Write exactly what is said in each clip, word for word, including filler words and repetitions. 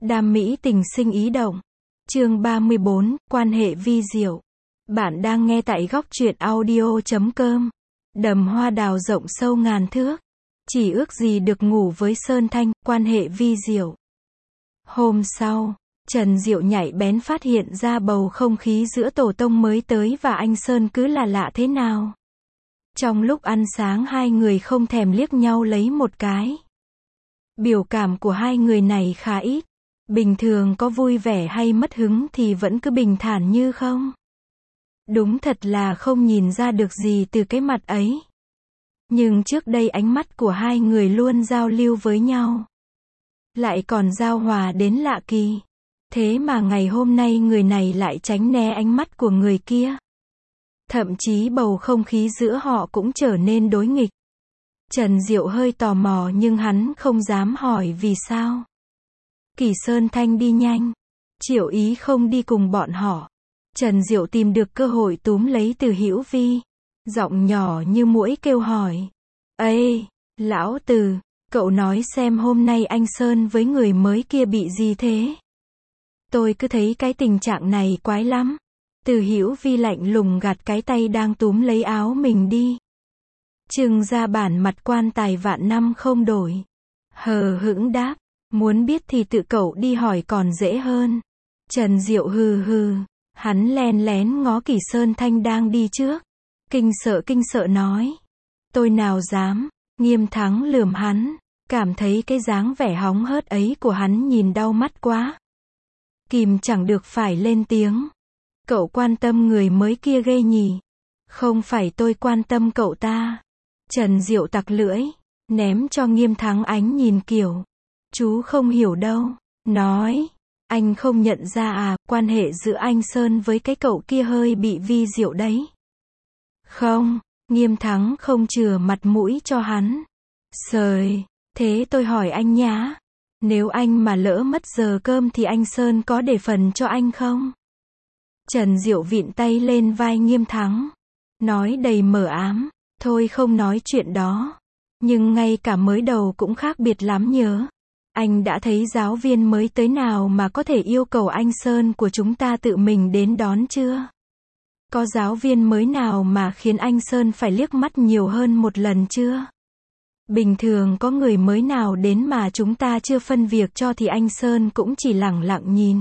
Đam mỹ tình sinh ý động. Chương ba mươi bốn, quan hệ vi diệu. Bạn đang nghe tại góc truyện audio chấm com. Đầm hoa đào rộng sâu ngàn thước. Chỉ ước gì được ngủ với Sơn Thanh, quan hệ vi diệu. Hôm sau, Trần Diệu nhạy bén phát hiện ra bầu không khí giữa tổ tông mới tới và anh Sơn cứ là lạ thế nào. Trong lúc ăn sáng hai người không thèm liếc nhau lấy một cái. Biểu cảm của hai người này khá ít. Bình thường có vui vẻ hay mất hứng thì vẫn cứ bình thản như không. Đúng thật là không nhìn ra được gì từ cái mặt ấy. Nhưng trước đây ánh mắt của hai người luôn giao lưu với nhau. Lại còn giao hòa đến lạ kỳ. Thế mà ngày hôm nay người này lại tránh né ánh mắt của người kia. Thậm chí bầu không khí giữa họ cũng trở nên đối nghịch. Trần Diệu hơi tò mò nhưng hắn không dám hỏi vì sao. Kỳ Sơn Thanh đi nhanh. Triệu Ý không đi cùng bọn họ. Trần Diệu tìm được cơ hội túm lấy Từ Hữu Vi. Giọng nhỏ như muỗi kêu hỏi. Ê, lão Từ, cậu nói xem hôm nay anh Sơn với người mới kia bị gì thế? Tôi cứ thấy cái tình trạng này quái lắm. Từ Hữu Vi lạnh lùng gạt cái tay đang túm lấy áo mình đi. Trưng ra bản mặt quan tài vạn năm không đổi. Hờ hững đáp. Muốn biết thì tự cậu đi hỏi còn dễ hơn. Trần Diệu hừ hừ. Hắn len lén ngó Kỳ Sơn Thanh đang đi trước. Kinh sợ kinh sợ nói. Tôi nào dám. Nghiêm Thắng lườm hắn. Cảm thấy cái dáng vẻ hóng hớt ấy của hắn nhìn đau mắt quá. Kìm chẳng được phải lên tiếng. Cậu quan tâm người mới kia ghê nhỉ. Không phải tôi quan tâm cậu ta. Trần Diệu tặc lưỡi. Ném cho Nghiêm Thắng ánh nhìn kiểu. Chú không hiểu đâu. Nói. Anh không nhận ra à, quan hệ giữa anh Sơn với cái cậu kia hơi bị vi diệu đấy. Không. Nghiêm Thắng không chừa mặt mũi cho hắn. Sời. Thế tôi hỏi anh nhá. Nếu anh mà lỡ mất giờ cơm thì anh Sơn có để phần cho anh không? Trần Diệu vịn tay lên vai Nghiêm Thắng. Nói đầy mờ ám. Thôi không nói chuyện đó. Nhưng ngay cả mới đầu cũng khác biệt lắm nhớ. Anh đã thấy giáo viên mới tới nào mà có thể yêu cầu anh Sơn của chúng ta tự mình đến đón chưa? Có giáo viên mới nào mà khiến anh Sơn phải liếc mắt nhiều hơn một lần chưa? Bình thường có người mới nào đến mà chúng ta chưa phân việc cho thì anh Sơn cũng chỉ lẳng lặng nhìn.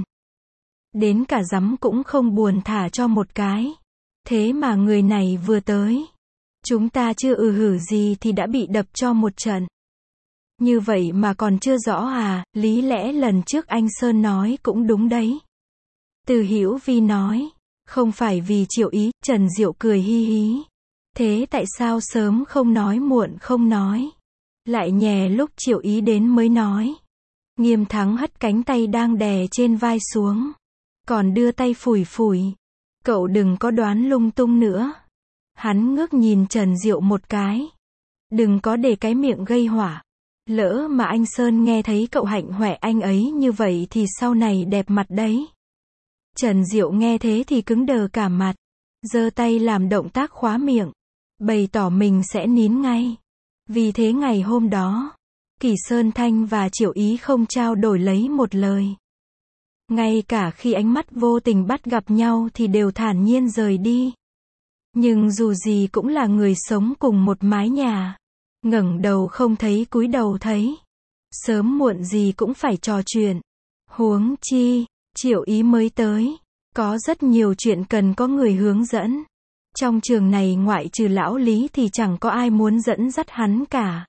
Đến cả dắm cũng không buồn thả cho một cái. Thế mà người này vừa tới. Chúng ta chưa ừ hử gì thì đã bị đập cho một trận. Như vậy mà còn chưa rõ à, lý lẽ lần trước anh Sơn nói cũng đúng đấy. Từ Hữu Vi nói. Không phải vì Triệu Ý, Trần Diệu cười hi hí. Thế tại sao sớm không nói muộn không nói? Lại nhè lúc Triệu Ý đến mới nói. Nghiêm Thắng hất cánh tay đang đè trên vai xuống. Còn đưa tay phủi phủi. Cậu đừng có đoán lung tung nữa. Hắn ngước nhìn Trần Diệu một cái. Đừng có để cái miệng gây hỏa. Lỡ mà anh Sơn nghe thấy cậu hạnh hoẹ anh ấy như vậy thì sau này đẹp mặt đấy. Trần Diệu nghe thế thì cứng đờ cả mặt. Giơ tay làm động tác khóa miệng. Bày tỏ mình sẽ nín ngay. Vì thế ngày hôm đó, Kỳ Sơn Thanh và Triệu Ý không trao đổi lấy một lời. Ngay cả khi ánh mắt vô tình bắt gặp nhau thì đều thản nhiên rời đi. Nhưng dù gì cũng là người sống cùng một mái nhà. Ngẩng đầu không thấy cúi đầu thấy. Sớm muộn gì cũng phải trò chuyện. Huống chi, Triệu Ý mới tới. Có rất nhiều chuyện cần có người hướng dẫn. Trong trường này ngoại trừ lão Lý thì chẳng có ai muốn dẫn dắt hắn cả.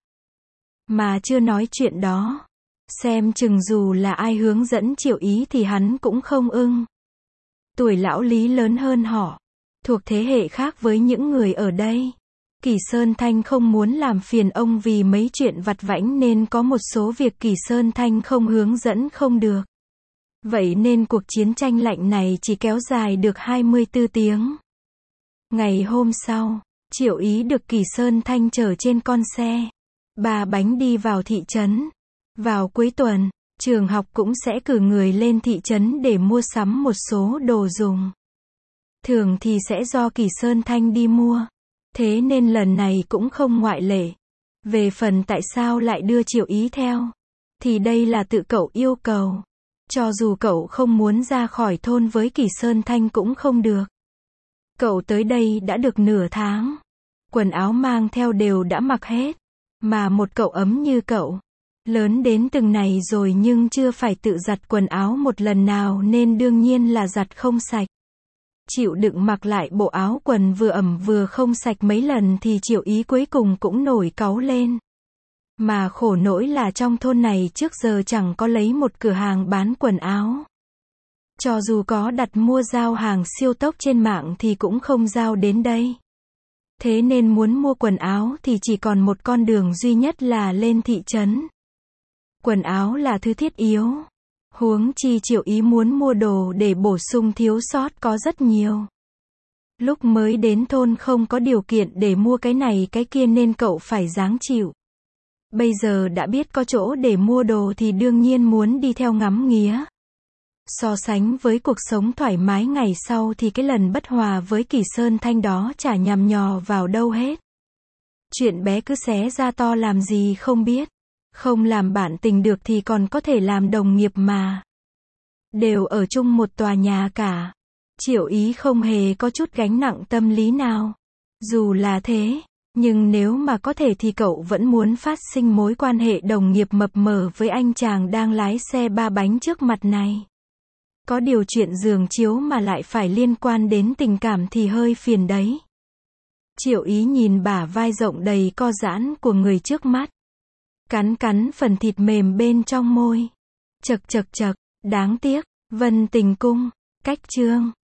Mà chưa nói chuyện đó. Xem chừng dù là ai hướng dẫn Triệu Ý thì hắn cũng không ưng. Tuổi lão Lý lớn hơn họ. Thuộc thế hệ khác với những người ở đây. Kỳ Sơn Thanh không muốn làm phiền ông vì mấy chuyện vặt vãnh nên có một số việc Kỳ Sơn Thanh không hướng dẫn không được. Vậy nên cuộc chiến tranh lạnh này chỉ kéo dài được hai mươi tư tiếng. Ngày hôm sau, Triệu Ý được Kỳ Sơn Thanh chở trên con xe. Ba bánh đi vào thị trấn. Vào cuối tuần, trường học cũng sẽ cử người lên thị trấn để mua sắm một số đồ dùng. Thường thì sẽ do Kỳ Sơn Thanh đi mua. Thế nên lần này cũng không ngoại lệ. Về phần tại sao lại đưa Triệu Ý theo, thì đây là tự cậu yêu cầu. Cho dù cậu không muốn ra khỏi thôn với Kỳ Sơn Thanh cũng không được. Cậu tới đây đã được nửa tháng. Quần áo mang theo đều đã mặc hết. Mà một cậu ấm như cậu, lớn đến từng này rồi nhưng chưa phải tự giặt quần áo một lần nào nên đương nhiên là giặt không sạch. Chịu đựng mặc lại bộ áo quần vừa ẩm vừa không sạch mấy lần thì Triệu Ý cuối cùng cũng nổi cáu lên. Mà khổ nỗi là trong thôn này trước giờ chẳng có lấy một cửa hàng bán quần áo. Cho dù có đặt mua giao hàng siêu tốc trên mạng thì cũng không giao đến đây. Thế nên muốn mua quần áo thì chỉ còn một con đường duy nhất là lên thị trấn. Quần áo là thứ thiết yếu. Huống chi Triệu Ý muốn mua đồ để bổ sung thiếu sót có rất nhiều. Lúc mới đến thôn không có điều kiện để mua cái này cái kia nên cậu phải ráng chịu. Bây giờ đã biết có chỗ để mua đồ thì đương nhiên muốn đi theo ngắm nghía. So sánh với cuộc sống thoải mái ngày sau thì cái lần bất hòa với Kỳ Sơn Thanh đó chả nhằm nhò vào đâu hết. Chuyện bé cứ xé ra to làm gì không biết. Không làm bạn tình được thì còn có thể làm đồng nghiệp mà. Đều ở chung một tòa nhà cả. Triệu Ý không hề có chút gánh nặng tâm lý nào. Dù là thế, nhưng nếu mà có thể thì cậu vẫn muốn phát sinh mối quan hệ đồng nghiệp mập mờ với anh chàng đang lái xe ba bánh trước mặt này. Có điều chuyện giường chiếu mà lại phải liên quan đến tình cảm thì hơi phiền đấy. Triệu Ý nhìn bả vai rộng đầy co giãn của người trước mắt. Cắn cắn phần thịt mềm bên trong môi. Chật chật chật, đáng tiếc, Vân Tình Cung, cách chương.